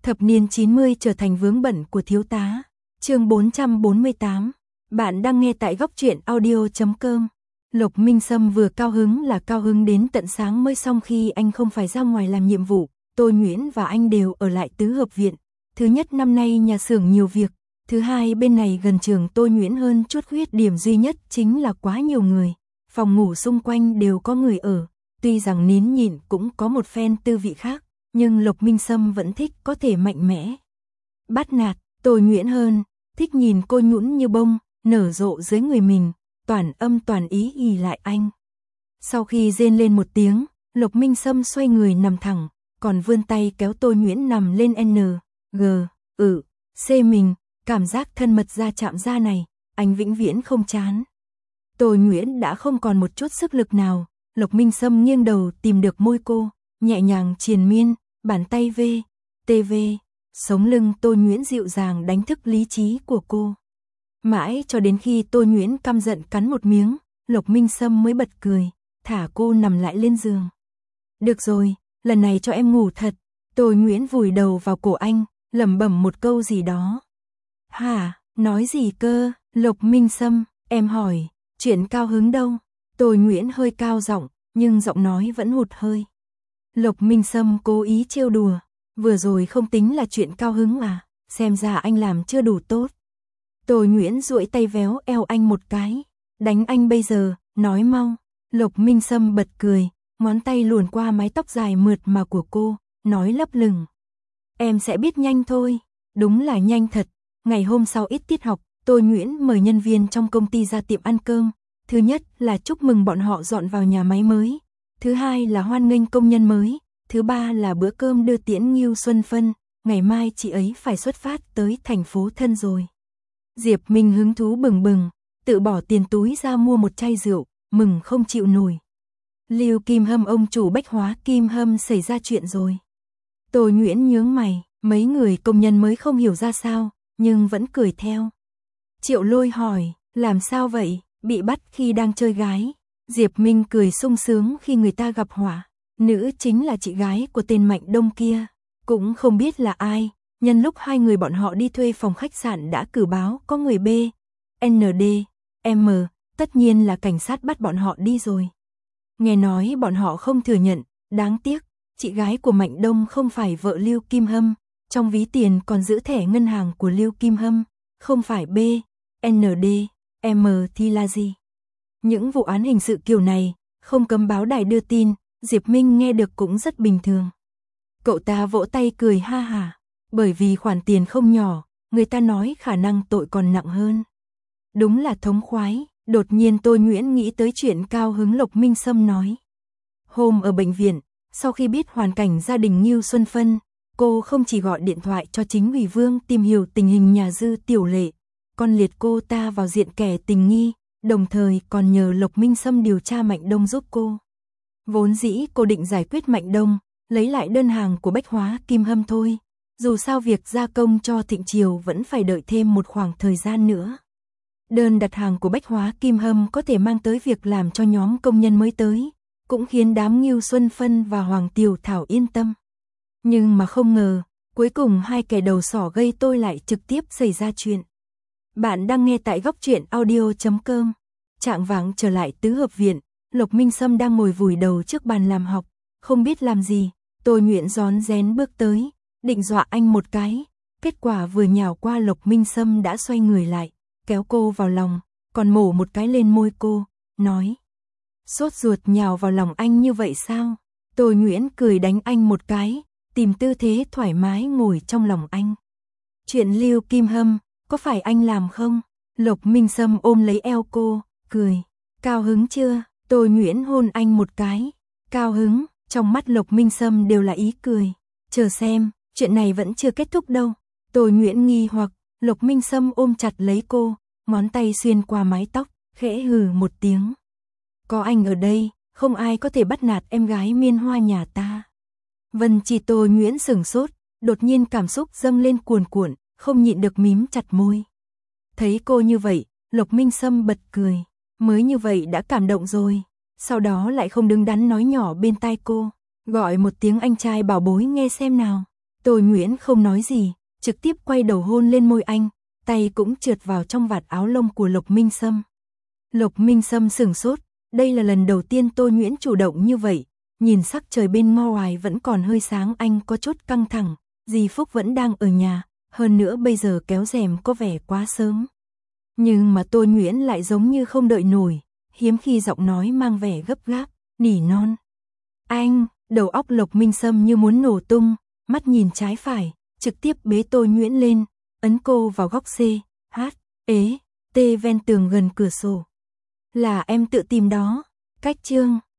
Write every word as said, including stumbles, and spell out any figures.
Thập niên chín mươi trở thành vướng bận của thiếu tá. Chương bốn trăm bốn mươi tám. Bạn đang nghe tại góc truyện audio chấm com. Lộc Minh Sâm vừa cao hứng là cao hứng đến tận sáng mới, xong khi anh không phải ra ngoài làm nhiệm vụ, tôi Nguyễn và anh đều ở lại tứ hợp viện. Thứ nhất, năm nay nhà xưởng nhiều việc. Thứ hai, bên này gần trường tôi Nguyễn hơn chút, khuyết điểm duy nhất chính là quá nhiều người. Phòng ngủ xung quanh đều có người ở. Tuy rằng nín nhịn cũng có một phen tư vị khác, nhưng Lộc Minh Sâm vẫn thích có thể mạnh mẽ bắt nạt tôi Nguyễn hơn, thích nhìn cô nhũn như bông, nở rộ dưới người mình, toàn âm toàn ý ì lại anh. Sau khi rên lên một tiếng, Lộc Minh Sâm xoay người nằm thẳng, còn vươn tay kéo tôi Nguyễn nằm lên N, G, ừ, C mình, cảm giác thân mật da chạm da này, anh vĩnh viễn không chán. Tôi Nguyễn đã không còn một chút sức lực nào, Lộc Minh Sâm nghiêng đầu tìm được môi cô, nhẹ nhàng triền miên, bàn tay V, tê vê, sống lưng tôi Nguyễn dịu dàng đánh thức lý trí của cô. Mãi cho đến khi tôi Nguyễn căm giận cắn một miếng, Lộc Minh Sâm mới bật cười, thả cô nằm lại lên giường. Được rồi, lần này cho em ngủ thật. Tôi Nguyễn vùi đầu vào cổ anh, lẩm bẩm một câu gì đó. Hả, nói gì cơ? Lộc Minh Sâm, em hỏi, chuyện cao hứng đâu? Tôi Nguyễn hơi cao giọng, nhưng giọng nói vẫn hụt hơi. Lộc Minh Sâm cố ý trêu đùa, vừa rồi không tính là chuyện cao hứng à, xem ra anh làm chưa đủ tốt. Tôi Nguyễn duỗi tay véo eo anh một cái, đánh anh bây giờ, nói mau. Lộc Minh Sâm bật cười, ngón tay luồn qua mái tóc dài mượt mà của cô, nói lấp lửng. Em sẽ biết nhanh thôi, đúng là nhanh thật. Ngày hôm sau ít tiết học, tôi Nguyễn mời nhân viên trong công ty ra tiệm ăn cơm. Thứ nhất là chúc mừng bọn họ dọn vào nhà máy mới. Thứ hai là hoan nghênh công nhân mới. Thứ ba là bữa cơm đưa tiễn Ngưu Xuân Phân. Ngày mai chị ấy phải xuất phát tới thành phố thân rồi. Diệp Minh hứng thú bừng bừng, tự bỏ tiền túi ra mua một chai rượu, mừng không chịu nổi. Lưu Kim Hâm, ông chủ Bách Hóa Kim Hâm xảy ra chuyện rồi. Tôi Nguyễn nhướng mày, mấy người công nhân mới không hiểu ra sao, nhưng vẫn cười theo. Triệu Lôi hỏi, làm sao vậy, bị bắt khi đang chơi gái. Diệp Minh cười sung sướng khi người ta gặp họa. Nữ chính là chị gái của tên Mạnh Đông kia, cũng không biết là ai. Nhân lúc hai người bọn họ đi thuê phòng khách sạn đã cử báo có người B, N D, M, tất nhiên là cảnh sát bắt bọn họ đi rồi. Nghe nói bọn họ không thừa nhận, đáng tiếc, chị gái của Mạnh Đông không phải vợ Lưu Kim Hâm, trong ví tiền còn giữ thẻ ngân hàng của Lưu Kim Hâm, không phải B, N D, M thì là gì? Những vụ án hình sự kiểu này, không cấm báo đài đưa tin, Diệp Minh nghe được cũng rất bình thường. Cậu ta vỗ tay cười ha hả, bởi vì khoản tiền không nhỏ, người ta nói khả năng tội còn nặng hơn. Đúng là thống khoái, đột nhiên tôi Nguyễn nghĩ tới chuyện cao hứng Lộc Minh Sâm nói. Hôm ở bệnh viện, sau khi biết hoàn cảnh gia đình Ngưu Xuân Phân, cô không chỉ gọi điện thoại cho chính ủy Vương tìm hiểu tình hình nhà Dư Tiểu Lệ, còn liệt cô ta vào diện kẻ tình nghi, đồng thời còn nhờ Lộc Minh Sâm điều tra Mạnh Đông giúp cô. Vốn dĩ cô định giải quyết Mạnh Đông, lấy lại đơn hàng của Bách Hóa Kim Hâm thôi, dù sao việc gia công cho Thịnh Triều vẫn phải đợi thêm một khoảng thời gian nữa. Đơn đặt hàng của Bách Hóa Kim Hâm có thể mang tới việc làm cho nhóm công nhân mới tới, cũng khiến đám Ngưu Xuân Phân và Hoàng Tiểu Thảo yên tâm. Nhưng mà không ngờ, cuối cùng hai kẻ đầu sỏ gây tôi lại trực tiếp xảy ra chuyện. Bạn đang nghe tại góc truyện audio chấm com. Trạng váng trở lại tứ hợp viện, Lộc Minh Sâm đang ngồi vùi đầu trước bàn làm học, không biết làm gì. Tôi Nguyễn rón rén bước tới, định dọa anh một cái, kết quả vừa nhào qua Lộc Minh Sâm đã xoay người lại, kéo cô vào lòng, còn mổ một cái lên môi cô, nói. Sốt ruột nhào vào lòng anh như vậy sao? Tôi Nguyễn cười đánh anh một cái, tìm tư thế thoải mái ngồi trong lòng anh. Chuyện Lưu Kim Hâm, có phải anh làm không? Lộc Minh Sâm ôm lấy eo cô, cười. Cao hứng chưa? Tôi Nguyễn hôn anh một cái. Cao hứng, trong mắt Lộc Minh Sâm đều là ý cười. Chờ xem, chuyện này vẫn chưa kết thúc đâu. Tôi Nguyễn nghi hoặc, Lộc Minh Sâm ôm chặt lấy cô, ngón tay xuyên qua mái tóc, khẽ hừ một tiếng. Có anh ở đây, không ai có thể bắt nạt em gái Miên Hoa nhà ta. Vân Chi. Tôi Nguyễn sửng sốt, đột nhiên cảm xúc dâng lên cuồn cuộn, không nhịn được mím chặt môi. Thấy cô như vậy, Lộc Minh Sâm bật cười, mới như vậy đã cảm động rồi. Sau đó lại không đứng đắn nói nhỏ bên tai cô, gọi một tiếng anh trai bảo bối nghe xem nào. Tô Nguyễn không nói gì, trực tiếp quay đầu hôn lên môi anh, tay cũng trượt vào trong vạt áo lông của Lục Minh Sâm. Lục Minh Sâm sửng sốt, đây là lần đầu tiên Tô Nguyễn chủ động như vậy, nhìn sắc trời bên ngoài vẫn còn hơi sáng anh có chút căng thẳng, dì Phúc vẫn đang ở nhà, hơn nữa bây giờ kéo rèm có vẻ quá sớm. Nhưng mà Tô Nguyễn lại giống như không đợi nổi, hiếm khi giọng nói mang vẻ gấp gáp, nỉ non. Anh, đầu óc Lục Minh Sâm như muốn nổ tung, mắt nhìn trái phải, trực tiếp bế Tô Nguyễn lên, ấn cô vào góc C, H, ế, T ven tường gần cửa sổ. Là em tự tìm đó, cách chương.